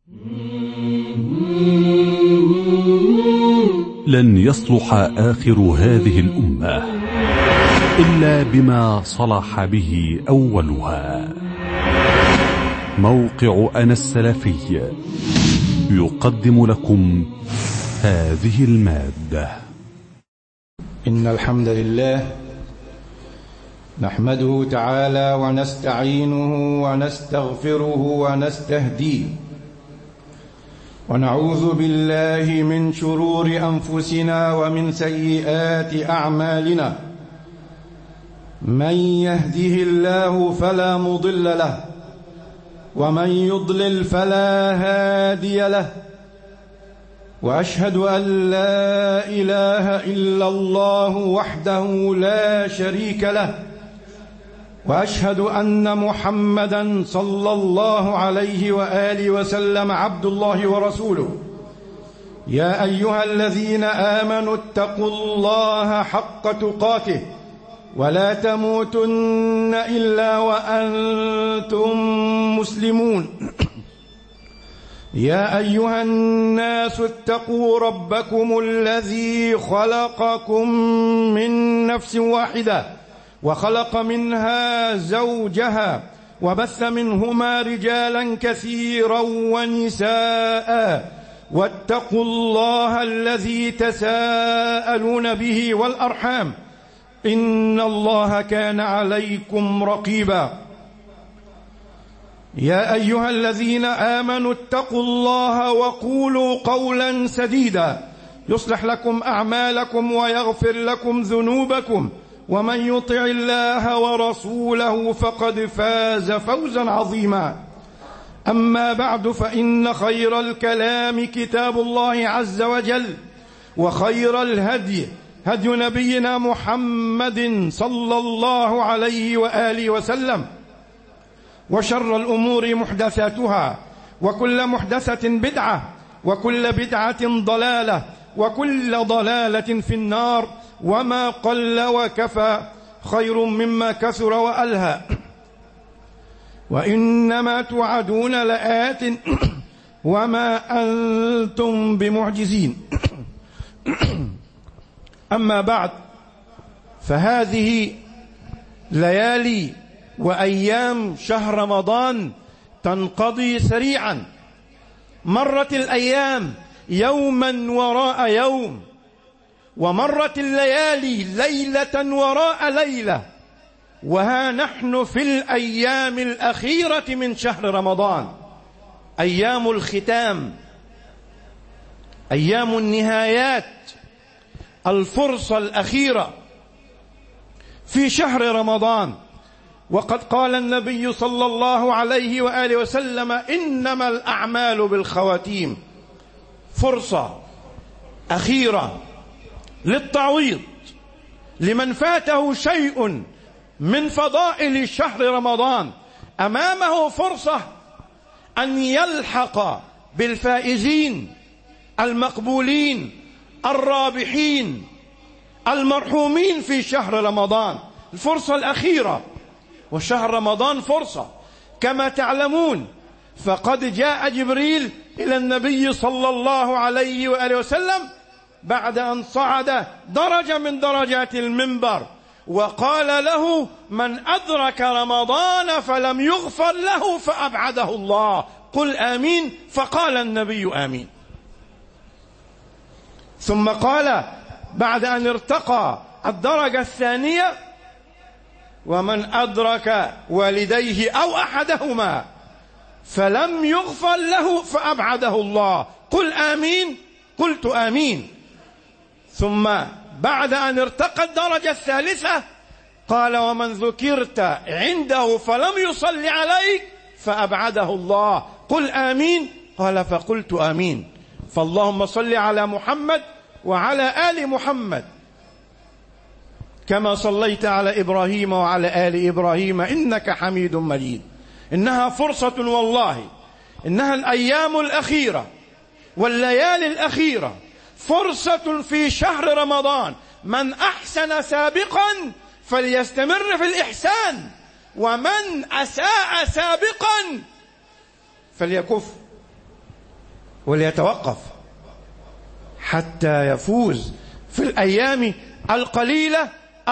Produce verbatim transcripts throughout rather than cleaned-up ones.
لن يصلح آخر هذه الأمة إلا بما صلح به أولها. موقع أنا السلفي يقدم لكم هذه المادة. إن الحمد لله نحمده تعالى ونستعينه ونستغفره ونستهديه، ونعوذ بالله من شرور أنفسنا ومن سيئات أعمالنا. من يهده الله فلا مضل له، ومن يضلل فلا هادي له، وأشهد أن لا إله إلا الله وحده لا شريك له، وأشهد أن محمدًا صلى الله عليه وآله وسلم عبد الله ورسوله. يا أيها الذين آمنوا اتقوا الله حق تقاته ولا تموتن إلا وأنتم مسلمون. يا أيها الناس اتقوا ربكم الذي خلقكم من نفس واحدة وخلق منها زوجها وبث منهما رجالا كثيرا ونساء، واتقوا الله الذي تساءلون به والأرحام إن الله كان عليكم رقيبا. يا أيها الذين آمنوا اتقوا الله وقولوا قولا سديدا يصلح لكم أعمالكم ويغفر لكم ذنوبكم، ومن يطع الله ورسوله فقد فاز فوزا عظيما. أما بعد، فإن خير الكلام كتاب الله عز وجل، وخير الهدي هدي نبينا محمد صلى الله عليه وآله وسلم، وشر الأمور محدثاتها، وكل محدثة بدعة، وكل بدعة ضلالة، وكل ضلالة في النار. وما قل وكفى خير مما كثر وألهى. وإنما توعدون لآت وما أنتم بمعجزين. أما بعد، فهذه ليالي وأيام شهر رمضان تنقضي سريعا. مرت الأيام يوما وراء يوم، ومرت الليالي ليلة وراء ليلة، وها نحن في الأيام الأخيرة من شهر رمضان، أيام الختام، أيام النهايات، الفرصة الأخيرة في شهر رمضان. وقد قال النبي صلى الله عليه وآله وسلم: إنما الأعمال بالخواتيم. فرصة أخيرة للتعويض لمن فاته شيء من فضائل شهر رمضان. أمامه فرصة أن يلحق بالفائزين المقبولين الرابحين المرحومين في شهر رمضان. الفرصة الأخيرة، وشهر رمضان فرصة كما تعلمون. فقد جاء جبريل إلى النبي صلى الله عليه وآله وسلم بعد أن صعد درجة من درجات المنبر، وقال له: من أدرك رمضان فلم يغفر له فأبعده الله، قل آمين. فقال النبي آمين. ثم قال بعد أن ارتقى الدرجة الثانية: ومن أدرك والديه أو أحدهما فلم يغفر له فأبعده الله، قل آمين. قلت آمين. ثم بعد أن ارتقى الدرجة الثالثة قال: ومن ذكرت عنده فلم يصل عليك فأبعده الله، قل آمين. قال: فقلت آمين. فاللهم صل على محمد وعلى آل محمد كما صليت على إبراهيم وعلى آل إبراهيم إنك حميد مجيد. إنها فرصة والله، إنها الأيام الأخيرة والليالي الأخيرة، فرصة في شهر رمضان. من أحسن سابقا فليستمر في الإحسان، ومن أساء سابقا فليكف. وليتوقف حتى يفوز في الأيام القليلة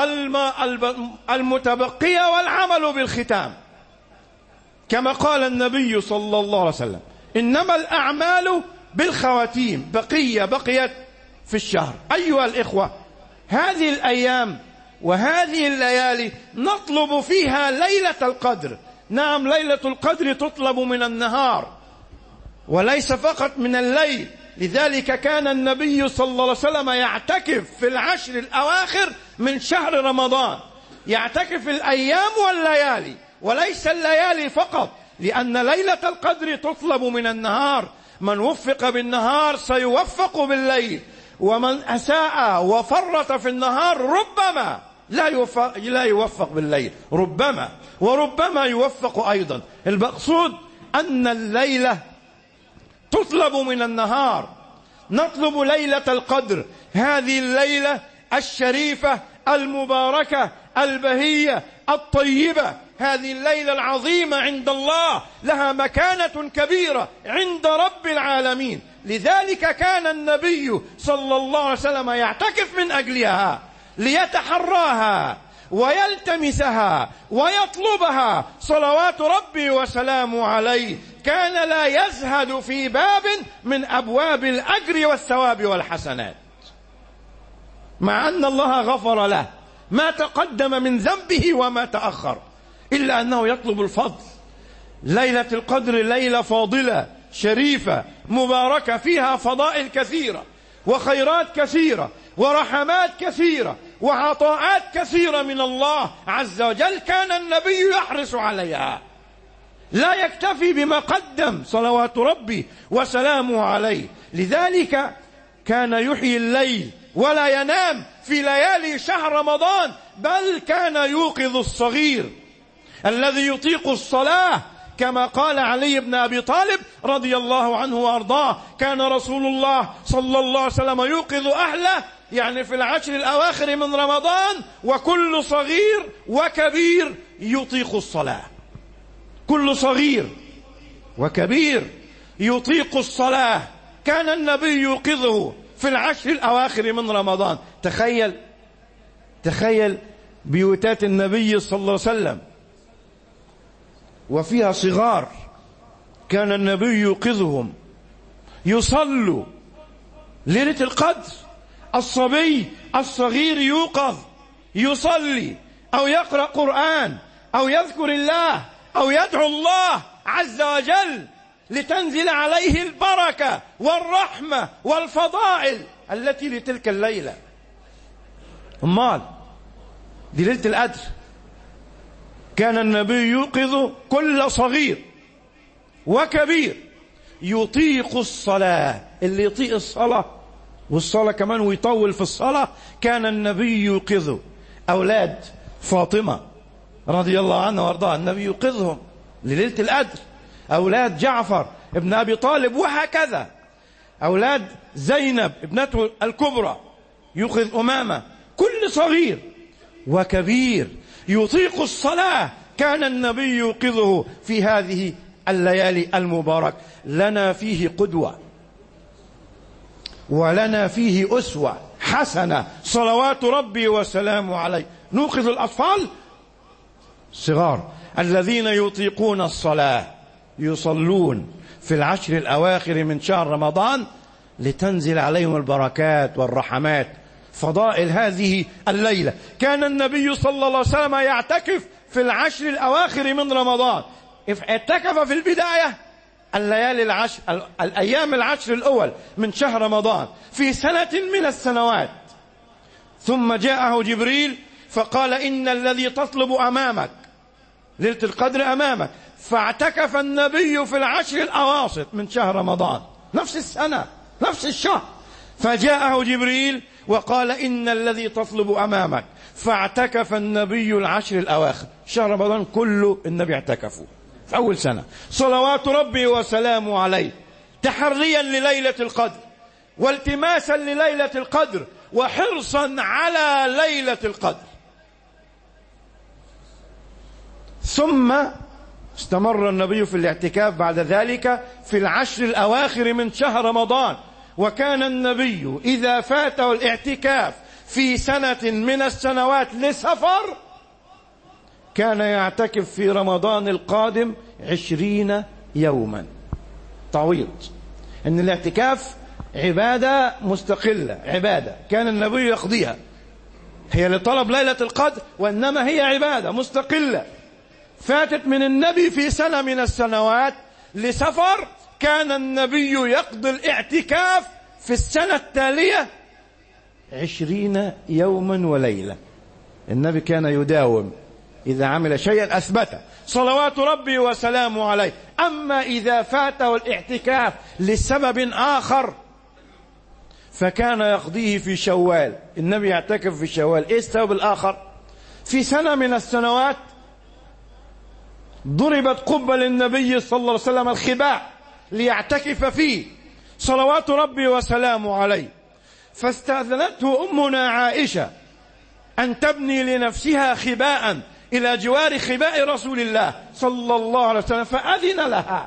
المتبقية والعمل بالختام، كما قال النبي صلى الله عليه وسلم: إنما الأعمال بالخواتيم، بقية بقيت في الشهر. أيها الإخوة، هذه الأيام وهذه الليالي نطلب فيها ليلة القدر. نعم، ليلة القدر تطلب من النهار وليس فقط من الليل. لذلك كان النبي صلى الله عليه وسلم يعتكف في العشر الأواخر من شهر رمضان، يعتكف الأيام والليالي وليس الليالي فقط، لأن ليلة القدر تطلب من النهار. من وفق بالنهار سيوفق بالليل، ومن أساء وفرط في النهار ربما لا يوفق, لا يوفق بالليل، ربما وربما يوفق أيضا. المقصود أن الليلة تطلب من النهار، نطلب ليلة القدر، هذه الليلة الشريفة المباركة البهية الطيبة، هذه الليلة العظيمة عند الله، لها مكانة كبيرة عند رب العالمين. لذلك كان النبي صلى الله عليه وسلم يعتكف من أجلها، ليتحراها ويلتمسها ويطلبها صلوات ربي وسلامه عليه. كان لا يزهد في باب من أبواب الأجر والثواب والحسنات، مع أن الله غفر له ما تقدم من ذنبه وما تأخر، إلا أنه يطلب الفضل. ليلة القدر ليلة فاضلة شريفة مباركة، فيها فضائل كثيرة وخيرات كثيرة ورحمات كثيرة وعطاءات كثيرة من الله عز وجل. كان النبي يحرص عليها، لا يكتفي بما قدم صلوات ربي وسلامه عليه. لذلك كان يحيي الليل ولا ينام في ليالي شهر رمضان، بل كان يوقظ الصغير الذي يطيق الصلاة، كما قال علي بن أبي طالب رضي الله عنه وأرضاه: كان رسول الله صلى الله عليه وسلم يوقظ أهله، يعني في العشر الأواخر من رمضان، وكل صغير وكبير يطيق الصلاة. كل صغير وكبير يطيق الصلاة كان النبي يوقظه في العشر الأواخر من رمضان. تخيل تخيل بيوتات النبي صلى الله عليه وسلم وفيها صغار، كان النبي يوقظهم يصلوا ليلة القدر. الصبي الصغير يوقظ يصلي أو يقرأ قرآن أو يذكر الله أو يدعو الله عز وجل لتنزل عليه البركة والرحمة والفضائل التي لتلك الليلة. أمال دي ليلة القدر. كان النبي يوقظ كل صغير وكبير يطيق الصلاة، اللي يطيق الصلاة والصلاة كمان ويطول في الصلاة كان النبي يوقظه. أولاد فاطمة رضي الله عنها وارضاها النبي يوقظهم لليلة القدر، أولاد جعفر ابن أبي طالب، وهكذا أولاد زينب ابنته الكبرى يوقظ أمامة. كل صغير وكبير يطيق الصلاة كان النبي يوقظه في هذه الليالي المبارك. لنا فيه قدوة ولنا فيه أسوة حسنة صلوات ربي وسلامه عليه. نوقظ الأطفال صغار الذين يطيقون الصلاة يصلون في العشر الأواخر من شهر رمضان لتنزل عليهم البركات والرحمات، فضائل هذه الليلة. كان النبي صلى الله عليه وسلم يعتكف في العشر الأواخر من رمضان. اعتكف في البداية الليالي العشر الأيام العشر الأول من شهر رمضان في سنة من السنوات، ثم جاءه جبريل فقال: إن الذي تطلب أمامك ليلة القدر أمامك. فاعتكف النبي في العشر الأواسط من شهر رمضان نفس السنة نفس الشهر، فجاءه جبريل وقال: إن الذي تطلب أمامك. فاعتكف النبي العشر الأواخر، شهر رمضان كله النبي اعتكفه في أول سنة صلوات ربي وسلامه عليه، تحريا لليلة القدر والتماسا لليلة القدر وحرصا على ليلة القدر. ثم استمر النبي في الاعتكاف بعد ذلك في العشر الأواخر من شهر رمضان. وكان النبي إذا فاته الاعتكاف في سنة من السنوات لسفر كان يعتكف في رمضان القادم عشرين يوما. تعويض أن الاعتكاف عبادة مستقلة، عبادة كان النبي يقضيها، هي لطلب ليلة القدر، وإنما هي عبادة مستقلة فاتت من النبي في سنة من السنوات لسفر. كان النبي يقضي الاعتكاف في السنة التالية عشرين يوما وليلة. النبي كان يداوم، إذا عمل شيئا أثبته صلوات ربي وسلامه عليه. أما إذا فاته الاعتكاف لسبب آخر فكان يقضيه في شوال. النبي يعتكف في شوال. إيه السبب الآخر؟ في سنة من السنوات ضربت قبة للنبي صلى الله عليه وسلم الخباء ليعتكف فيه صلوات ربي وسلامه عليه، فاستأذنته أمنا عائشة أن تبني لنفسها خباء إلى جوار خباء رسول الله صلى الله عليه وسلم، فأذن لها.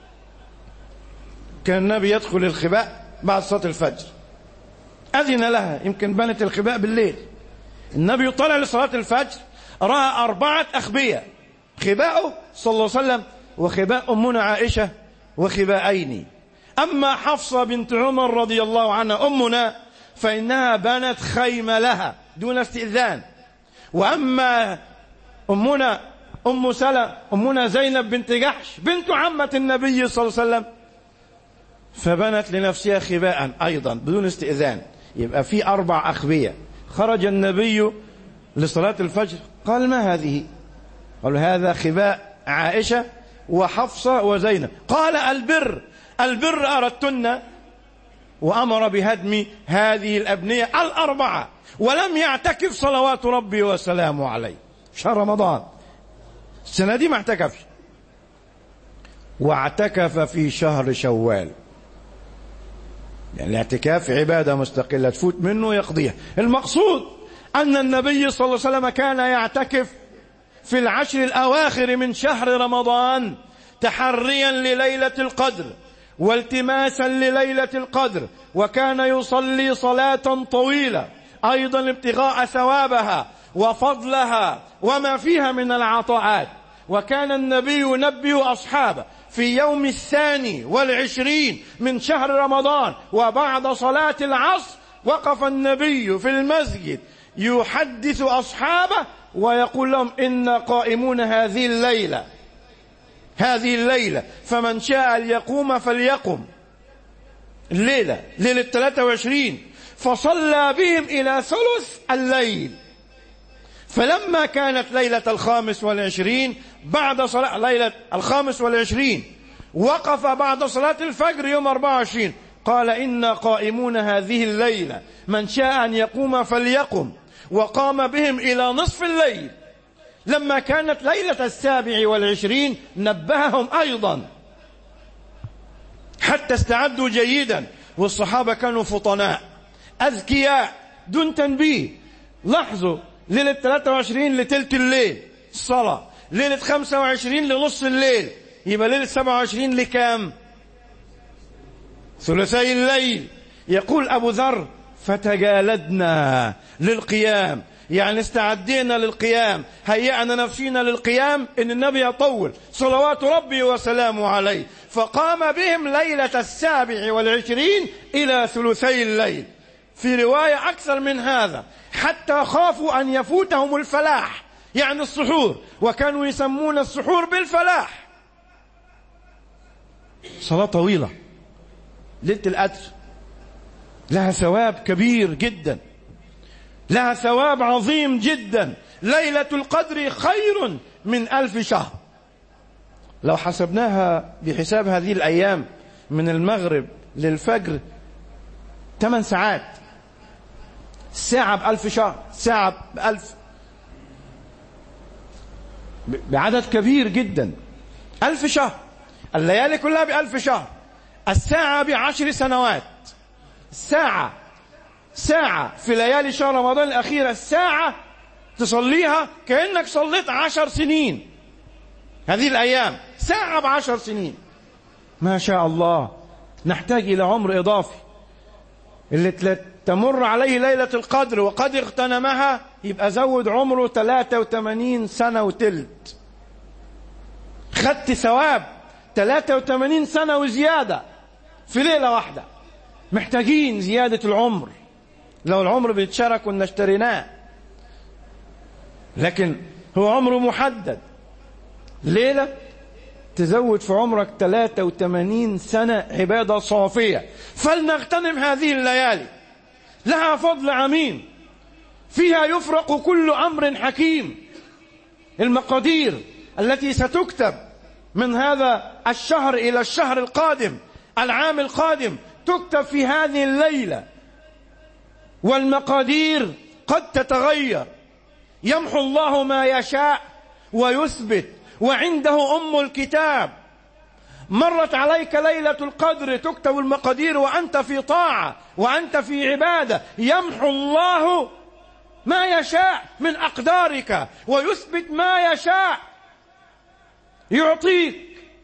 كان النبي يدخل الخباء بعد صلاة الفجر، أذن لها. يمكن بنت الخباء بالليل، النبي طلع لصلاة الفجر رأى أربعة أخبية، خباءه صلى الله عليه وسلم وخباء أمنا عائشة وخباءين. أما حفصة بنت عمر رضي الله عنها أمنا فإنها بنت خيمة لها دون استئذان. وأما أمنا أم سلمة أمنا زينب بنت جحش بنت عمة النبي صلى الله عليه وسلم فبنت لنفسها خباء أيضا بدون استئذان. يبقى في أربع أخبية. خرج النبي لصلاة الفجر قال: ما هذه؟ قالوا: هذا خباء عائشة وحفصة وزينب. قال: البر البر أردتن، وأمر بهدم هذه الأبنية الأربعة، ولم يعتكف صلوات ربي وسلامه عليه. شهر رمضان السنة دي ما اعتكفش، واعتكف في شهر شوال. يعني الاعتكاف عبادة مستقلة تفوت منه يقضيها. المقصود أن النبي صلى الله عليه وسلم كان يعتكف في العشر الأواخر من شهر رمضان تحريا لليلة القدر والتماسا لليلة القدر، وكان يصلي صلاة طويلة أيضا ابتغاء ثوابها وفضلها وما فيها من العطاءات. وكان النبي ينبه أصحابه في يوم الثاني والعشرين من شهر رمضان وبعد صلاة العصر وقف النبي في المسجد يحدث أصحابه ويقول لهم: إن قائمون هذه الليلة هذه الليلة فمن شاء ليقوم فليقم. الليلة ليلة ثلاثة وعشرين فصلى بهم إلى ثلث الليل. فلما كانت ليلة الخامس والعشرين بعد صلاة ليلة الخامس والعشرين وقف بعد صلاة الفجر يوم أربعة وعشرين قال: إن قائمون هذه الليلة من شاء أن يقوم فليقم، وقام بهم إلى نصف الليل. لما كانت ليلة السابع والعشرين نبههم أيضا حتى استعدوا جيدا، والصحابة كانوا فطناء أذكياء دون تنبيه. لاحظوا ليلة ثلاثة وعشرين لتلت الليل الصلاة، ليلة خمسة وعشرين لنص الليل، يبقى ليلة سبعة وعشرين لكام؟ ثلثي الليل. يقول أبو ذر: فتجالدنا للقيام، يعني استعدينا للقيام، هيئنا نفسينا للقيام. إن النبي يطول صلوات ربي وسلامه عليه، فقام بهم ليلة السابع والعشرين إلى ثلثي الليل. في رواية أكثر من هذا حتى خافوا أن يفوتهم الفلاح، يعني السحور، وكانوا يسمون السحور بالفلاح. صلاة طويلة ليلة القدر لها ثواب كبير جدا، لها ثواب عظيم جدا. ليلة القدر خير من ألف شهر. لو حسبناها بحساب هذه الأيام من المغرب للفجر ثمان ساعات، ساعة بألف شهر، ساعة بألف، بعدد كبير جدا. ألف شهر، الليالي كلها بألف شهر، الساعة بعشر سنوات. الساعة ساعة في ليالي شهر رمضان الأخيرة، الساعة تصليها كأنك صليت عشر سنين. هذه الأيام ساعة بعشر سنين. ما شاء الله. نحتاج إلى عمر إضافي. اللي تمر عليه ليلة القدر وقد اغتنمها يبقى زود عمره ثلاثة وثمانين سنة وتلت. خدت ثواب ثلاثة وثمانين سنة وزيادة في ليلة واحدة. محتاجين زيادة العمر. لو العمر بيتشارك كنا اشتريناه، لكن هو عمره محدد. ليلة تزود في عمرك ثلاثة وثمانين سنة عبادة صافية. فلنغتنم هذه الليالي، لها فضل عميم، فيها يفرق كل أمر حكيم. المقادير التي ستكتب من هذا الشهر إلى الشهر القادم، العام القادم، تكتب في هذه الليلة. والمقادير قد تتغير. يمحو الله ما يشاء ويثبت، وعنده أم الكتاب. مرت عليك ليلة القدر تكتب المقادير وأنت في طاعة وأنت في عبادة، يمحو الله ما يشاء من أقدارك ويثبت ما يشاء. يعطيك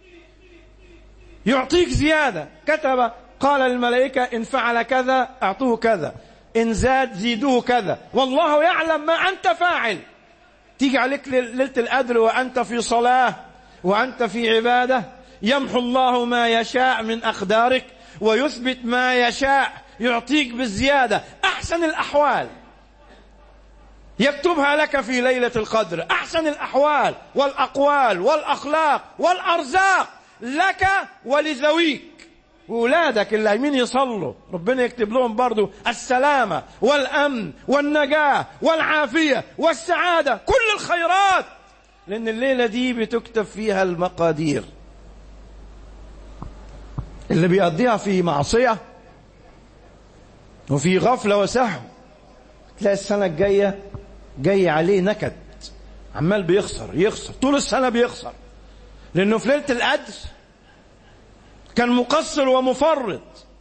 يعطيك زيادة. كتب قال الملائكة إن فعل كذا أعطوه كذا، إن زاد زيدوه كذا، والله يعلم ما أنت فاعل. تيجي عليك ليلة القدر وأنت في صلاة وأنت في عبادة، يمحو الله ما يشاء من أقدارك ويثبت ما يشاء، يعطيك بالزيادة. أحسن الأحوال يكتبها لك في ليلة القدر، أحسن الأحوال والأقوال والأخلاق والأرزاق لك ولذويك. وأولادك اللي عايزين يصلوا ربنا يكتب لهم برضو السلامة والأمن والنجاة والعافية والسعادة، كل الخيرات، لأن الليلة دي بتكتب فيها المقادير. اللي بيقضيها في معصية وفي غفلة وسهو تلاقي السنة الجاية جاي عليه نكد، عمال بيخسر يخسر طول السنة بيخسر، لأنه في ليلة القدر كان مقصر ومفرط.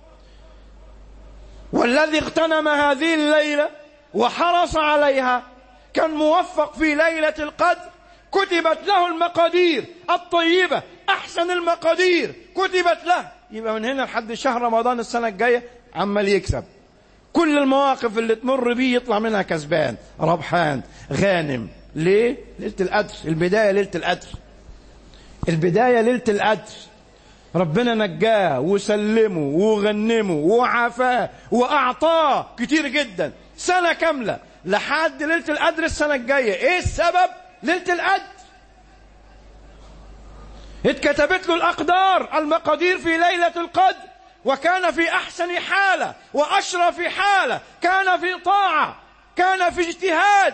والذي اغتنم هذه الليلة وحرص عليها كان موفق في ليلة القدر، كتبت له المقادير الطيبة، أحسن المقادير كتبت له. يبقى من هنا لحد شهر رمضان السنة الجاية عمال يكسب. كل المواقف اللي تمر بيه يطلع منها كسبان ربحان غانم. ليه؟ ليلة القدر. البداية ليلة القدر، البداية ليلة القدر. ربنا نجاه وسلمه وغنمه وعافاه وأعطاه كتير جدا سنة كاملة لحد ليلة القدر السنة الجاية. ايه السبب؟ ليلة القدر اتكتبت له الأقدار، المقادير في ليلة القدر، وكان في أحسن حالة وأشرف حالة، كان في طاعة، كان في اجتهاد.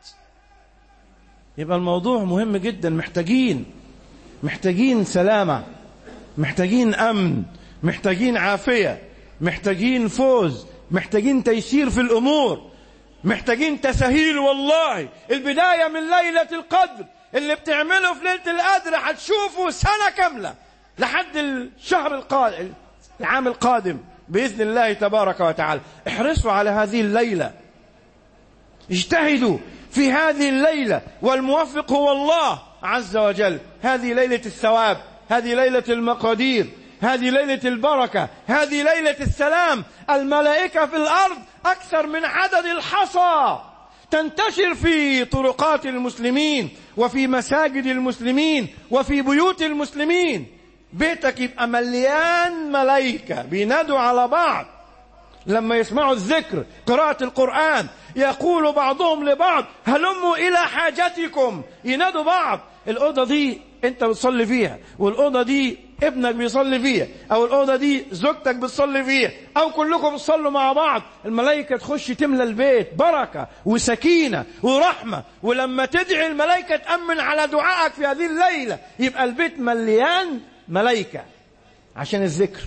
يبقى الموضوع مهم جدا. محتاجين محتاجين سلامة، محتاجين أمن، محتاجين عافية، محتاجين فوز، محتاجين تيسير في الأمور، محتاجين تسهيل. والله البداية من ليلة القدر اللي بتعمله في ليلة القدر هتشوفه سنة كاملة لحد الشهر القادم العام القادم بإذن الله تبارك وتعالى. احرصوا على هذه الليلة، اجتهدوا في هذه الليلة، والموفق هو الله عز وجل. هذه ليلة الثواب، هذه ليلة المقادير، هذه ليلة البركة، هذه ليلة السلام. الملائكة في الأرض أكثر من عدد الحصى، تنتشر في طرقات المسلمين وفي مساجد المسلمين وفي بيوت المسلمين. بيتك يبقى مليان ملائكة بينادوا على بعض لما يسمعوا الذكر، قراءة القرآن، يقول بعضهم لبعض هلموا إلى حاجتكم. ينادوا بعض. الأوضة دي أنت بتصلي فيها، والأوضة دي ابنك بيصلي فيها، أو الأوضة دي زوجتك بتصلي فيها، أو كلكم بتصلوا مع بعض. الملائكة تخش تملى البيت بركة وسكينة ورحمة. ولما تدعي الملائكة تأمن على دعائك في هذه الليلة، يبقى البيت مليان ملائكة عشان الذكر،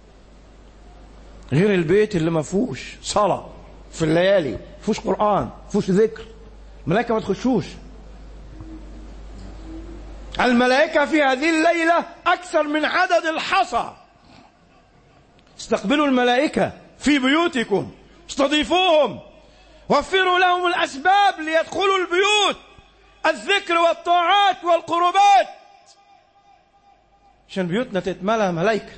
غير البيت اللي ما فيهوش صلاة في الليالي، ما فيهوش قرآن، ما فيهوش ذكر، الملائكة ما تخشوش. الملائكة في هذه الليلة أكثر من عدد الحصى. استقبلوا الملائكة في بيوتكم، استضيفوهم، وفروا لهم الأسباب ليدخلوا البيوت، الذكر والطاعات والقربات عشان بيوتنا تتملى ملايكة،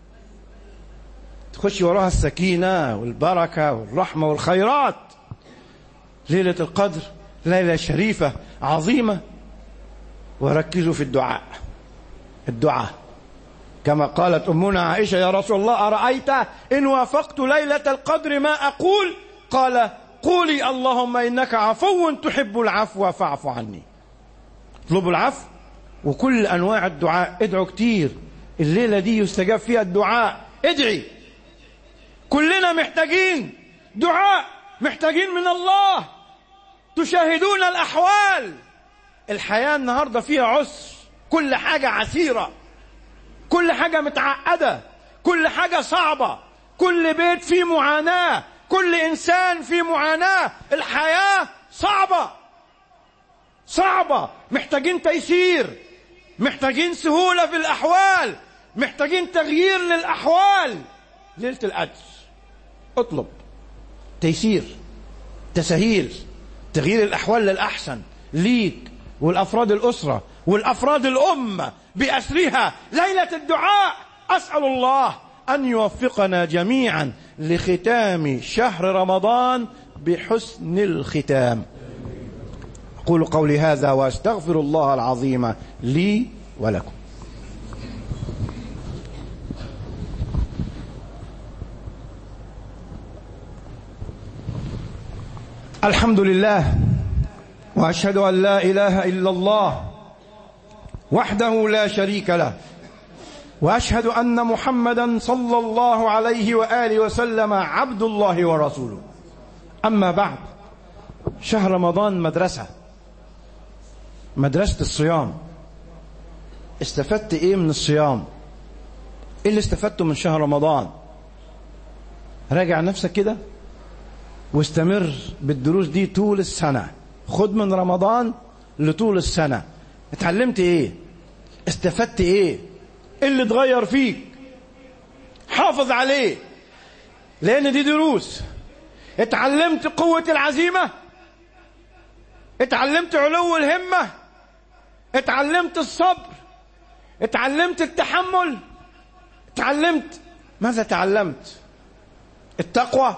تخش وراها السكينة والبركة والرحمة والخيرات. ليلة القدر ليلة شريفة عظيمة. وركزوا في الدعاء، الدعاء كما قالت أمنا عائشة: يا رسول الله أرأيت إن وافقت ليلة القدر ما أقول؟ قال: قولي اللهم إنك عفو تحب العفو فاعف عني. اطلبوا العفو. وكل أنواع الدعاء، ادعوا كتير. الليلة دي يستجاب فيها الدعاء. ادعي. كلنا محتاجين دعاء، محتاجين من الله. تشاهدون الأحوال. الحياة النهاردة فيها عسر، كل حاجة عسيرة، كل حاجة متعقدة، كل حاجة صعبة، كل بيت فيه معاناة، كل إنسان فيه معاناة. الحياة صعبة صعبة. محتاجين تيسير، محتاجين سهولة في الأحوال، محتاجين تغيير للأحوال. ليلة القدر اطلب تيسير، تسهيل، تغيير الأحوال للأحسن ليك والأفراد الأسرة والأفراد الأمة بأسرها. ليلة الدعاء. أسأل الله أن يوفقنا جميعا لختام شهر رمضان بحسن الختام. أقول قولي هذا وأستغفر الله العظيم لي ولكم. الحمد لله، وأشهد أن لا إله إلا الله وحده لا شريك له، وأشهد أن محمدا صلى الله عليه وآله وسلم عبد الله ورسوله. أما بعد، شهر رمضان مدرسة، مدرسة الصيام. استفدت إيه من الصيام؟ إيه اللي استفدته من شهر رمضان؟ راجع نفسك كده واستمر بالدروس دي طول السنة. خد من رمضان لطول السنة. اتعلمت ايه؟ استفدت ايه؟ ايه اللي اتغير فيك؟ حافظ عليه، لان دي دروس. اتعلمت قوة العزيمة، اتعلمت علو الهمة، اتعلمت الصبر، اتعلمت التحمل، اتعلمت ماذا تعلمت؟ التقوى.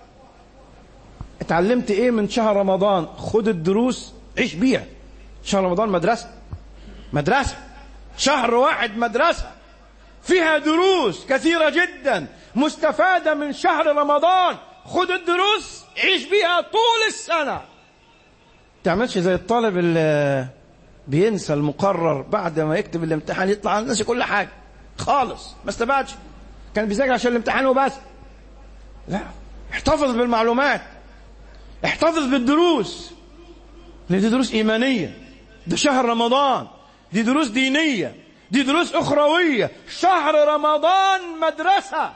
اتعلمت ايه من شهر رمضان؟ خد الدروس عيش بيها. شهر رمضان مدرسة، مدرسة. شهر واحد مدرسة فيها دروس كثيرة جدا مستفادة من شهر رمضان. خد الدروس عيش بيها طول السنة. تعملش زي الطالب اللي بينسى المقرر بعد ما يكتب الامتحان، يطلع ناسي كل حاجة خالص، ما استفادش، كان بيذاكر عشان الامتحان وبس. لا، احتفظ بالمعلومات، احتفظ بالدروس، لأن دي دروس إيمانية. ده شهر رمضان، دي دروس دينية، دي دروس أخروية. شهر رمضان مدرسة،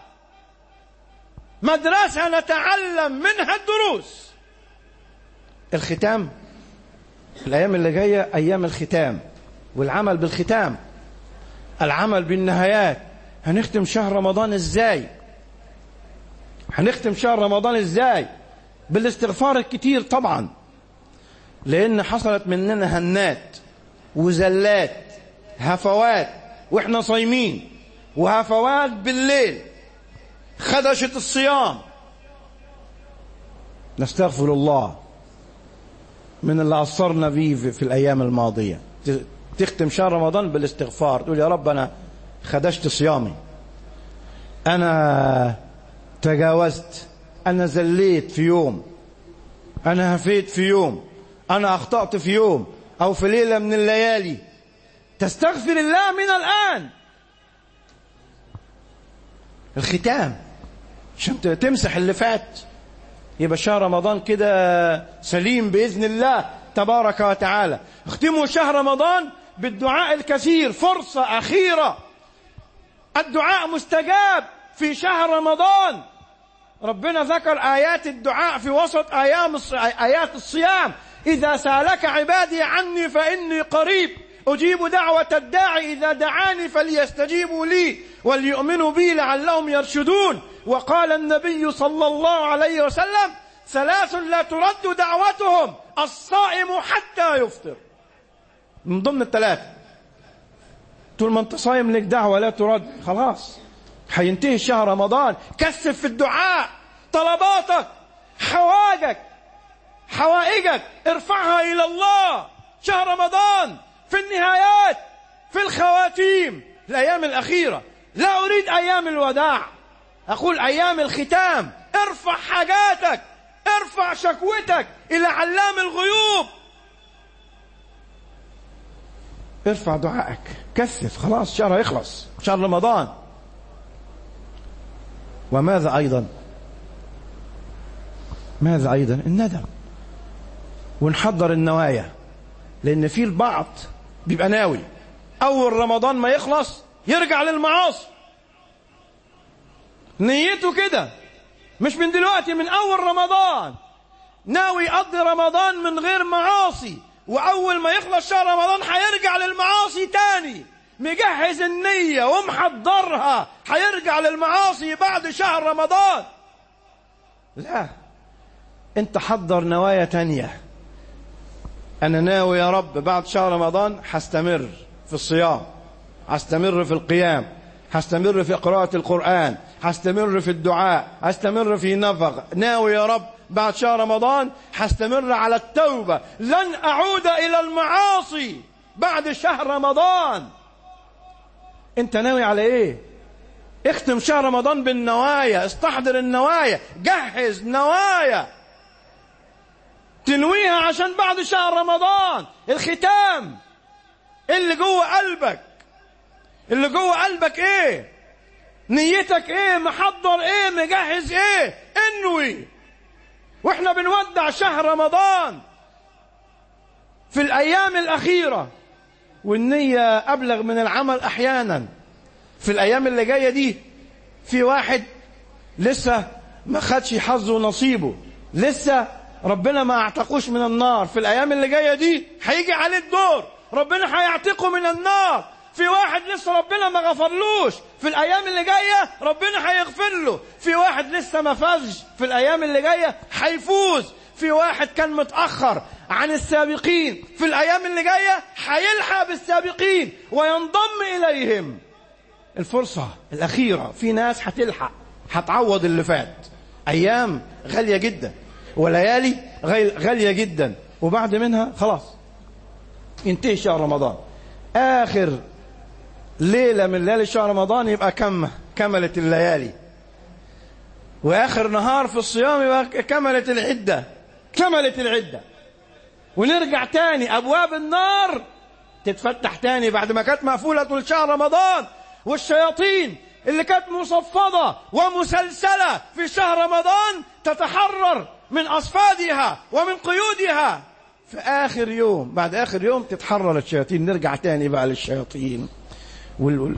مدرسة نتعلم منها الدروس. الختام، الأيام اللي جاية أيام الختام والعمل بالختام، العمل بالنهايات. هنختم شهر رمضان إزاي؟ هنختم شهر رمضان إزاي؟ بالاستغفار الكتير طبعا، لأن حصلت مننا هنات وزلات، هفوات وإحنا صايمين، وهفوات بالليل، خدشة الصيام. نستغفر الله من اللي قصرنا فيه في الأيام الماضية. تختم شهر رمضان بالاستغفار، تقول يا رب أنا خدشت صيامي، أنا تجاوزت، أنا زليت في يوم، أنا هفيت في يوم، أنا أخطأت في يوم أو في ليلة من الليالي. تستغفر الله من الآن. الختام عشان تمسح اللي فات، يبقى شهر رمضان كده سليم بإذن الله تبارك وتعالى. اختموا شهر رمضان بالدعاء الكثير. فرصة أخيرة، الدعاء مستجاب في شهر رمضان. ربنا ذكر آيات الدعاء في وسط أيام آيات الصيام. إذا سألك عبادي عني فإني قريب أجيب دعوة الداعي إذا دعاني فليستجيبوا لي وليؤمنوا بي لعلهم يرشدون. وقال النبي صلى الله عليه وسلم: ثلاث لا ترد دعوتهم، الصائم حتى يفطر. من ضمن الثلاثة طول ما انت صايم لك دعوة لا ترد. خلاص هينتهي شهر رمضان. كثف في الدعاء، طلباتك، حواجك حوائجك ارفعها إلى الله. شهر رمضان في النهايات، في الخواتيم، الأيام الأخيرة. لا أريد أيام الوداع، أقول أيام الختام. ارفع حاجاتك، ارفع شكوتك إلى علام الغيوب، ارفع دعائك، كثف. خلاص شهر يخلص، شهر رمضان. وماذا أيضا؟ ماذا أيضا؟ الندم، ونحضر النوايا. لأن في البعض بيبقى ناوي أول رمضان ما يخلص يرجع للمعاصي. نيته كده، مش من دلوقتي، من أول رمضان ناوي يقضي رمضان من غير معاصي، وأول ما يخلص شهر رمضان هيرجع للمعاصي تاني. مجهز النية ومحضرها، هيرجع للمعاصي بعد شهر رمضان. لا، انت حضر نوايا تانية. أنا ناوي يا رب بعد شهر رمضان هستمر في الصيام، هستمر في القيام، هستمر في قراءة القرآن، هستمر في الدعاء، هستمر في نفق. ناوي يا رب بعد شهر رمضان هستمر على التوبة، لن أعود إلى المعاصي بعد شهر رمضان. أنت ناوي على إيه؟ اختم شهر رمضان بالنوايا، استحضر النوايا، جهز نوايا تنويها عشان بعد شهر رمضان الختام. اللي جوه قلبك، اللي جوه قلبك ايه؟ نيتك ايه؟ محضر ايه؟ مجهز ايه؟ انوي. واحنا بنودع شهر رمضان في الايام الاخيرة، والنية ابلغ من العمل احيانا. في الايام اللي جاية دي في واحد لسه ما خدش حظه ونصيبه، لسه ربنا ما اعتقوش من النار. في الايام اللي جاية دي هيجي عليه الدور، ربنا هيعتقه من النار. في واحد لسه ربنا ما غفرلوش، في الايام اللي جايه ربنا هيغفر له. في واحد لسه ما فازش، في الايام اللي جايه هيفوز. في واحد كان متاخر عن السابقين، في الايام اللي جايه هيلحق بالسابقين وينضم اليهم. الفرصه الاخيره، في ناس هتلحق، هتعوض اللي فات. ايام غاليه جدا وليالي غاليه جدا، وبعد منها خلاص ينتهي شهر رمضان. آخر ليلة من ليالي شهر رمضان يبقى كم كملت الليالي، وآخر نهار في الصيام يبقى كملت العدة، كملت العدة. ونرجع تاني أبواب النار تتفتح تاني بعد ما كانت مقفولة طول شهر رمضان. والشياطين اللي كانت مصفدة ومسلسلة في شهر رمضان تتحرر من أصفادها ومن قيودها. في آخر يوم، بعد آخر يوم تتحرر الشياطين، نرجع تاني بقى للشياطين وال...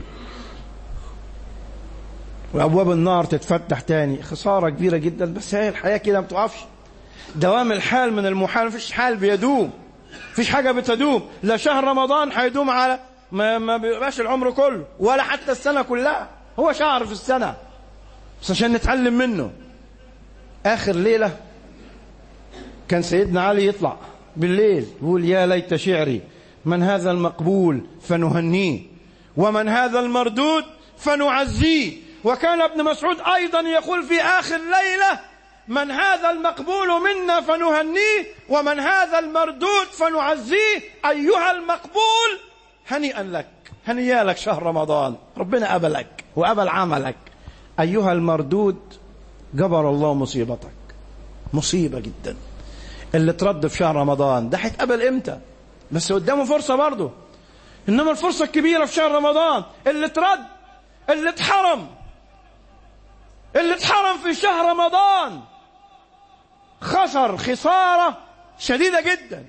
وأبواب النار تتفتح تاني. خسارة كبيرة جدا، بس هي الحياة كده ما بتقفش. دوام الحال من المحال، مفيش حال بيدوم، مفيش حاجة بتدوم. لا شهر رمضان هيدوم على ما, ما بيبقاش العمر كله، ولا حتى السنة كلها. هو شهر في السنة بس عشان نتعلم منه. آخر ليلة كان سيدنا علي يطلع بالليل يقول: يا ليت شعري من هذا المقبول فنهنيه، ومن هذا المردود فنعزيه. وكان ابن مسعود أيضا يقول في آخر ليلة: من هذا المقبول منا فنهنيه، ومن هذا المردود فنعزيه. أيها المقبول هنيئا لك، هنيئا لك شهر رمضان، ربنا قبلك وقبل عملك. أيها المردود جبر الله مصيبتك. مصيبة جدا اللي ترد في شهر رمضان ده، هيتقبل امتى؟ بس قدامه فرصة برضه. انما الفرصة الكبيرة في شهر رمضان اللي ترد، اللي اتحرم، اللي اتحرم في شهر رمضان خسر خسارة شديدة جدا.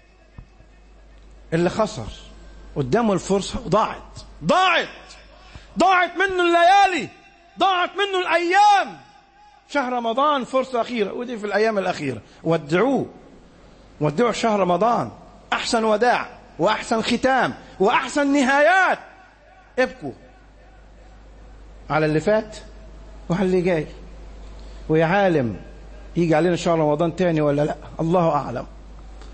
اللي خسر قدامه الفرصة وضاعت، ضاعت ضاعت منه الليالي، ضاعت منه الأيام. شهر رمضان فرصة أخيرة، ودي في الأيام الأخيرة. ودعوه، ودعوا شهر رمضان، أحسن وداع وأحسن ختام وأحسن نهايات. ابكوا على اللي فات وعلى اللي جاي. ويا عالم يجي علينا شهر رمضان تاني ولا لا، الله أعلم.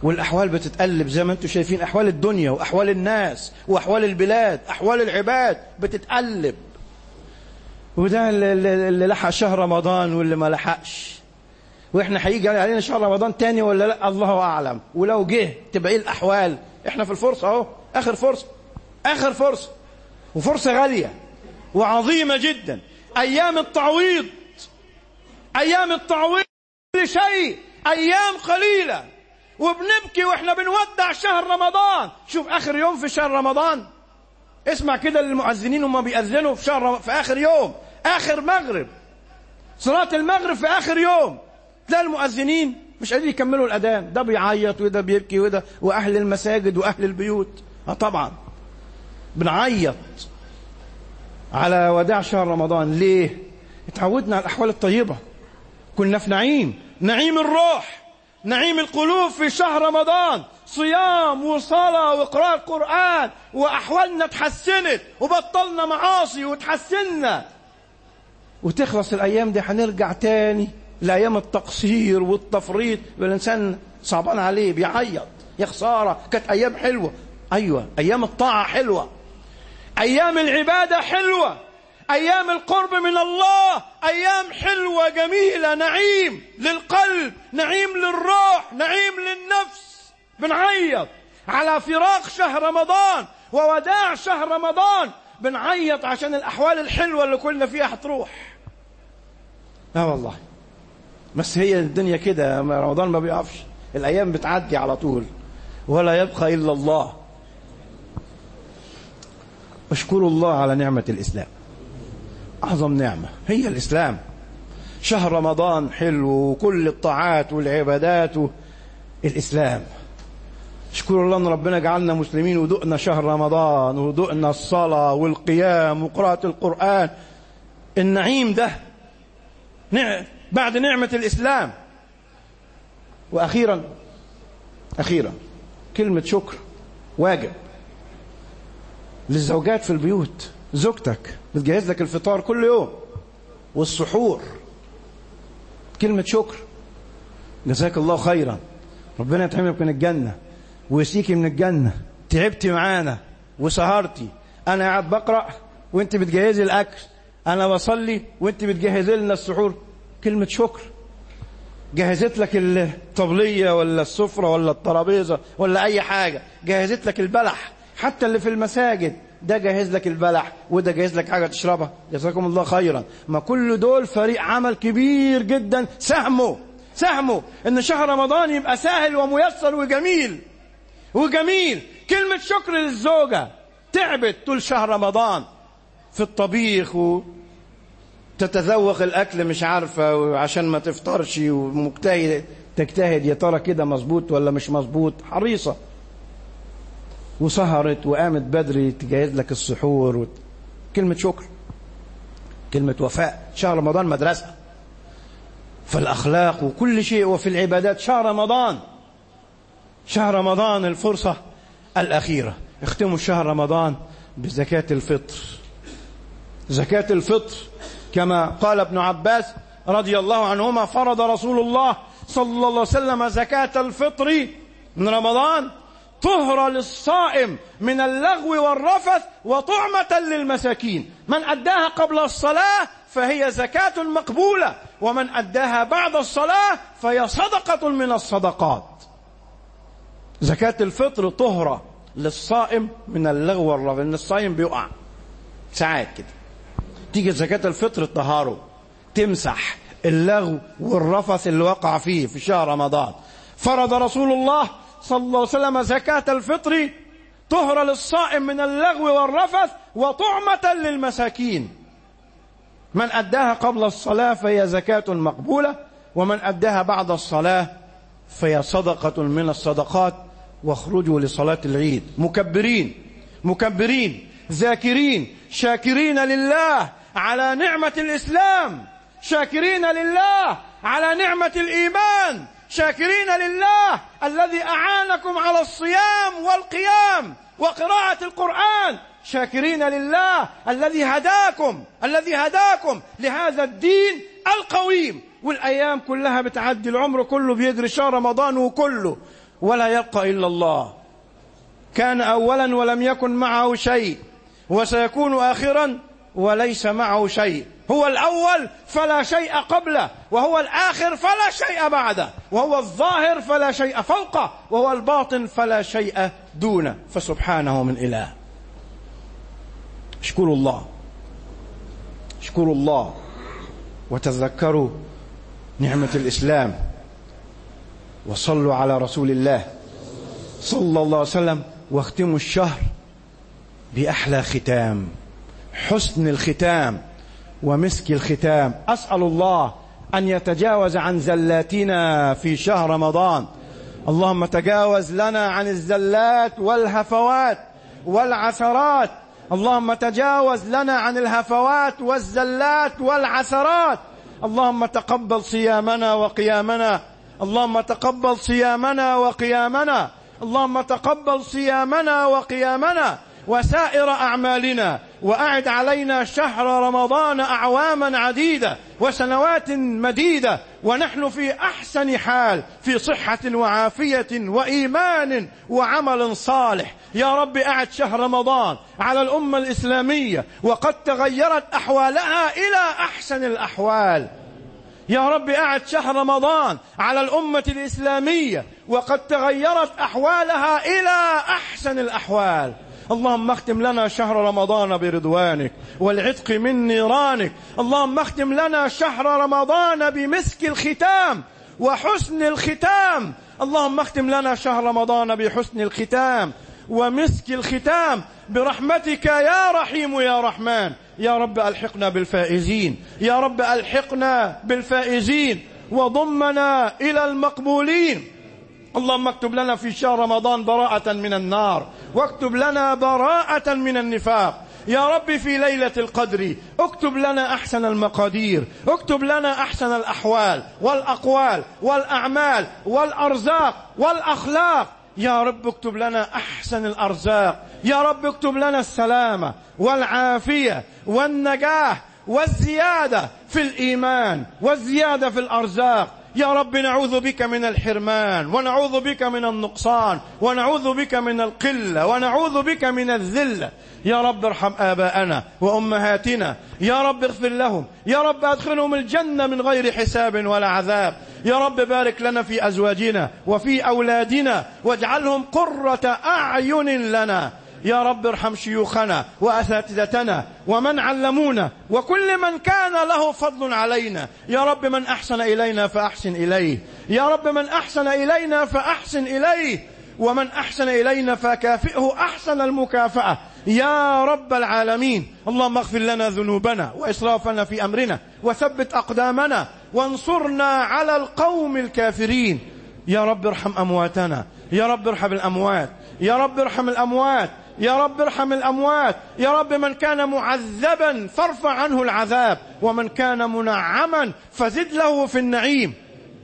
والأحوال بتتقلب زي ما انتم شايفين، أحوال الدنيا وأحوال الناس وأحوال البلاد، أحوال العباد بتتقلب. وده اللي لحق شهر رمضان واللي ما لحقش، وإحنا هيجي علينا شهر رمضان تاني ولا لا الله أعلم. ولو جه تبقى إيه الأحوال؟ إحنا في الفرصة أهو، آخر فرصة، آخر فرصة، وفرصة غالية وعظيمة جدا. أيام التعويض، أيام التعويض كل شيء، أيام قليلة، وبنبكي وإحنا بنودع شهر رمضان. شوف آخر يوم في شهر رمضان، اسمع كده للمؤذنين وما بيأذنوا في شهر في آخر يوم، آخر مغرب، صلاة المغرب في آخر يوم، تلاقي المؤذنين مش قادرين يكملوا الأذان، ده بيعيط وده بيبكي وده، وأهل المساجد وأهل البيوت. اه طبعا بنعيط على وداع شهر رمضان. ليه؟ اتعودنا على الأحوال الطيبة، كنا في نعيم، نعيم الروح، نعيم القلوب في شهر رمضان، صيام وصلاة وقراءة القرآن، وأحوالنا تحسنت وبطلنا معاصي وتحسننا. وتخلص الأيام دي هنرجع تاني لأيام التقصير والتفريط، والإنسان صعبان عليه بيعيط، يا خسارة كانت أيام حلوة. أيوة، أيام الطاعة حلوة، أيام العبادة حلوة، أيام القرب من الله أيام حلوة جميلة، نعيم للقلب، نعيم للروح، نعيم للنفس. بنعيط على فراق شهر رمضان ووداع شهر رمضان، بنعيط عشان الأحوال الحلوة اللي كنا فيها هتروح. لا والله، بس هي الدنيا كده، رمضان ما بيقفش، الأيام بتعدي على طول، ولا يبقى إلا الله. اشكروا الله على نعمة الإسلام، أعظم نعمة هي الإسلام. شهر رمضان حلو وكل الطاعات والعبادات الإسلام. اشكروا الله أن ربنا جعلنا مسلمين ودقنا شهر رمضان ودقنا الصلاة والقيام وقراءة القرآن. النعيم ده بعد نعمة الإسلام. وأخيرا أخيرا كلمة شكر واجب للزوجات في البيوت. زوجتك بتجهز لك الفطار كل يوم والسحور، كلمة شكر، جزاك الله خيرا، ربنا يتحملك من الجنة ويسيكي من الجنة، تعبتي معانا وسهرتي، أنا قاعد بقرأ وانت بتجهزي الأكل، أنا بصلي وانت بتجهزي لنا السحور، كلمة شكر. جهزت لك الطبلية ولا السفرة ولا الترابيزة ولا أي حاجة، جهزت لك البلح، حتى اللي في المساجد ده جهز لك البلح وده جهز لك حاجة تشربها، جزاكم الله خيرا. ما كل دول فريق عمل كبير جدا، ساهموا ساهموا ان شهر رمضان يبقى سهل وميسر وجميل وجميل. كلمة شكر للزوجة، تعبت طول شهر رمضان في الطبيخ وتتذوق الأكل مش عارفة عشان ما تفطرش، ومجتهد تجتهد يا ترى كده مظبوط ولا مش مظبوط، حريصة، وسهرت وقامت بدري تجهز لك السحور و... كلمة شكر، كلمة وفاء. شهر رمضان مدرسة في الأخلاق وكل شيء وفي العبادات. شهر رمضان شهر رمضان الفرصة الأخيرة. اختموا شهر رمضان بزكاة الفطر. زكاة الفطر كما قال ابن عباس رضي الله عنهما: فرض رسول الله صلى الله عليه وسلم زكاة الفطر من رمضان طهرة للصائم من اللغو والرفث وطعمة للمساكين. من أداها قبل الصلاة فهي زكاة مقبولة، ومن أداها بعد الصلاة فهي صدقة من الصدقات. زكاة الفطر طهرة للصائم من اللغو والرفث، إن الصائم بيقع ساعات كده، تيجي زكاة الفطر تطهره، تمسح اللغو والرفث اللي وقع فيه في شهر رمضان. فرض رسول الله صلى الله عليه وسلم زكاة الفطر طهرة للصائم من اللغو والرفث وطعمة للمساكين. من أداها قبل الصلاة فهي زكاة مقبولة، ومن أداها بعد الصلاة فهي صدقة من الصدقات. واخرجوا لصلاة العيد مكبرين مكبرين ذاكرين شاكرين لله على نعمة الإسلام، شاكرين لله على نعمة الإيمان، شاكرين لله الذي أعانكم على الصيام والقيام وقراءة القرآن، شاكرين لله الذي هداكم الذي هداكم لهذا الدين القويم. والأيام كلها بتعدي، العمر كله بيجري، شهر رمضان وكله ولا يبقى إلا الله. كان أولا ولم يكن معه شيء، وسيكون آخرا وليس معه شيء. هو الأول فلا شيء قبله، وهو الآخر فلا شيء بعده، وهو الظاهر فلا شيء فوقه، وهو الباطن فلا شيء دونه، فسبحانه من إله. اشكروا الله، اشكروا الله، وتذكروا نعمة الإسلام، وصلوا على رسول الله صلى الله عليه وسلم، واختموا الشهر بأحلى ختام، حسن الختام ومسك الختام. أسأل الله أن يتجاوز عن زلاتنا في شهر رمضان. اللهم تجاوز لنا عن الزلات والهفوات والعثرات. اللهم تجاوز لنا عن الهفوات والزلات والعثرات. اللهم تقبل صيامنا وقيامنا. اللهم تقبل صيامنا وقيامنا. اللهم تقبل صيامنا وقيامنا وسائر أعمالنا، وأعد علينا شهر رمضان أعواما عديدة وسنوات مديدة ونحن في أحسن حال، في صحة وعافية وإيمان وعمل صالح. يا رب أعد شهر رمضان على الأمة الإسلامية وقد تغيرت أحوالها إلى أحسن الأحوال. يا رب أعد شهر رمضان على الأمة الإسلامية وقد تغيرت أحوالها إلى أحسن الأحوال. اللهم اختم لنا شهر رمضان برضوانك والعتق من نيرانك. اللهم اختم لنا شهر رمضان بمسك الختام وحسن الختام. اللهم اختم لنا شهر رمضان بحسن الختام ومسك الختام برحمتك يا رحيم يا رحمن. يا رب ألحقنا بالفائزين، يا رب ألحقنا بالفائزين وضمنا إلى المقبولين. اللهم اكتب لنا في شهر رمضان براءة من النار، واكتب لنا براءة من النفاق. يا رب في ليلة القدر اكتب لنا أحسن المقادير، اكتب لنا أحسن الأحوال والأقوال والأعمال والأرزاق والأخلاق. يا رب اكتب لنا أحسن الأرزاق. يا رب اكتب لنا السلامة والعافية والنجاح والزيادة في الإيمان والزيادة في الأرزاق. يا رب نعوذ بك من الحرمان، ونعوذ بك من النقصان، ونعوذ بك من القلة، ونعوذ بك من الذلة. يا رب ارحم آباءنا وأمهاتنا، يا رب اغفر لهم، يا رب أدخلهم الجنة من غير حساب ولا عذاب. يا رب بارك لنا في أزواجنا وفي أولادنا واجعلهم قرة أعين لنا. يا رب ارحم شيوخنا وأساتذتنا ومن علمونا وكل من كان له فضل علينا. يا رب من أحسن إلينا فأحسن إليه، يا رب من أحسن إلينا فأحسن إليه، ومن أحسن إلينا فكافئه أحسن المكافأة يا رب العالمين. اللهم اغفر لنا ذنوبنا وإسرافنا في أمرنا وثبت أقدامنا وانصرنا على القوم الكافرين. يا رب ارحم أمواتنا، يا رب ارحم الأموات، يا رب ارحم الأموات، يا رب ارحم الأموات. يا رب من كان معذبا فارفع عنه العذاب، ومن كان منعما فزد له في النعيم.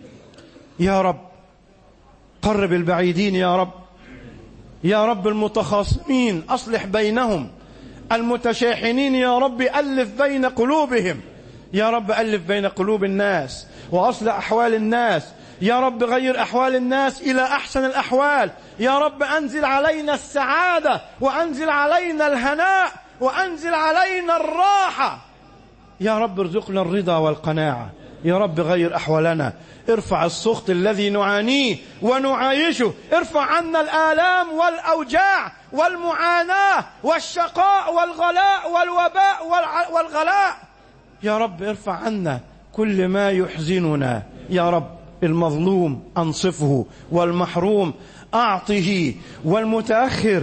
يا رب قرب البعيدين، يا رب يا رب المتخاصمين أصلح بينهم، المتشاحنين يا رب ألف بين قلوبهم. يا رب ألف بين قلوب الناس وأصلح أحوال الناس. يا رب غير أحوال الناس إلى أحسن الأحوال. يا رب أنزل علينا السعادة، وأنزل علينا الهناء، وأنزل علينا الراحة. يا رب ارزقنا الرضا والقناعة. يا رب غير أحوالنا، ارفع السخط الذي نعانيه ونعايشه، ارفع عنا الآلام والأوجاع والمعاناة والشقاء والغلاء والوباء والغلاء. يا رب ارفع عنا كل ما يحزننا. يا رب المظلوم أنصفه، والمحروم أعطه، والمتأخر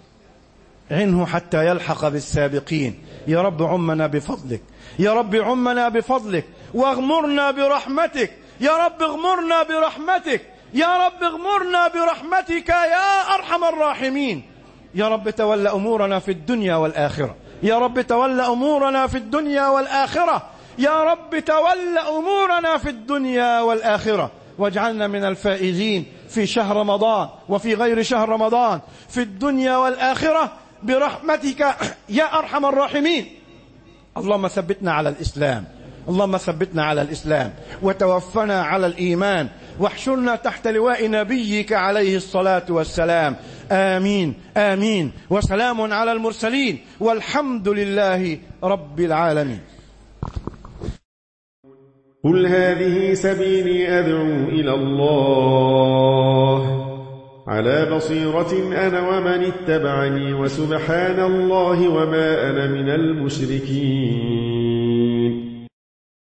عنه حتى يلحق بالسابقين. يا رب عمنا بفضلك، يا رب عمنا بفضلك، واغمرنا برحمتك. يا رب اغمرنا برحمتك، يا رب اغمرنا برحمتك يا أرحم الراحمين. يا رب تولى أمورنا في الدنيا والآخرة، يا رب تولى أمورنا في الدنيا والآخرة، يا رب تولى أمورنا في الدنيا والآخرة، واجعلنا من الفائزين في شهر رمضان وفي غير شهر رمضان في الدنيا والآخرة برحمتك يا أرحم الراحمين. اللهم ثبتنا على الإسلام، اللهم ثبتنا على الإسلام، وتوفنا على الإيمان، واحشرنا تحت لواء نبيك عليه الصلاة والسلام. آمين آمين. وسلام على المرسلين والحمد لله رب العالمين. قل هذه سبيلي أدعو إلى الله على بصيرة أنا ومن اتبعني وسبحان الله وما أنا من المشركين.